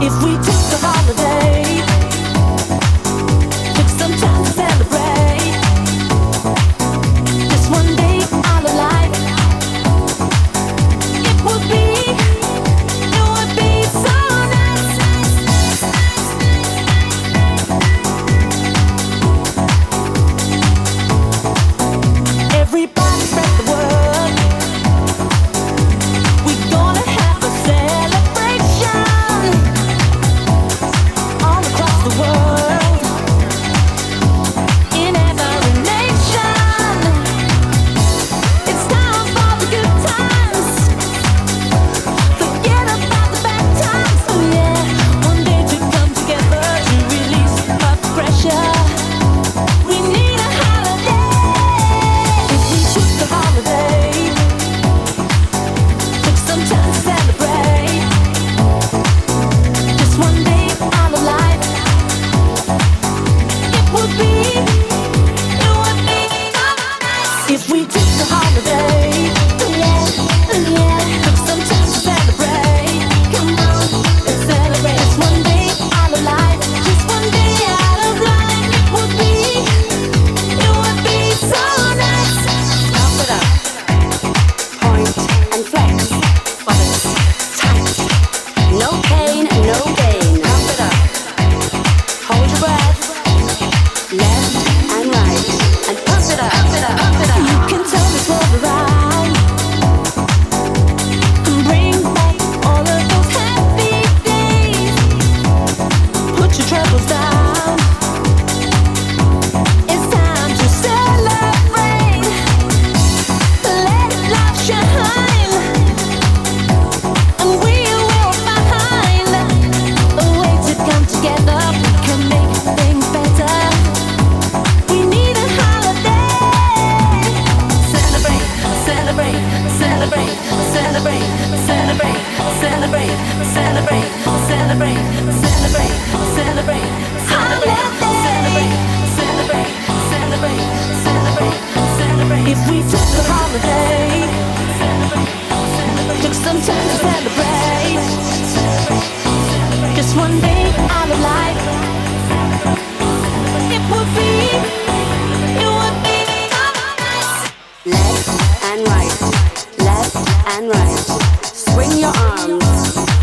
If we took a holiday, took some time to celebrate, just one day out of life, it would be so nice. Everybody spread the word, we're gonna have a celebration all across the world, in every nation. It's time for the good times, forget about the bad times. Oh yeah, one day to come together to release our pressure. We need a holiday. If we took a holiday, took some time to celebrate, just one day out of life, it would be so nice. If we took a holiday, yeah, yeah, took some time to celebrate. Come on, let's celebrate. Just one day out of life, just one day out of life, it would be so nice. Pump it up, point and flex, bubbles tight, no pain, no gain. Pump it up, hold your breath, left and right, and pump it up, pump it up, pump it up. You can turn this world around and bring back all of those happy days. Put your troubles down. It's time to celebrate. Let life shine, and we will find a way to come together. We can make things better. We need a holiday. Celebrate, celebrate, celebrate, celebrate, celebrate, celebrate, celebrate, celebrate, celebrate, celebrate, celebrate, celebrate, celebrate, celebrate, celebrate. If we took a holiday, took some time to celebrate, just one day out of life, it would be left and right, left and right. Swing your arms,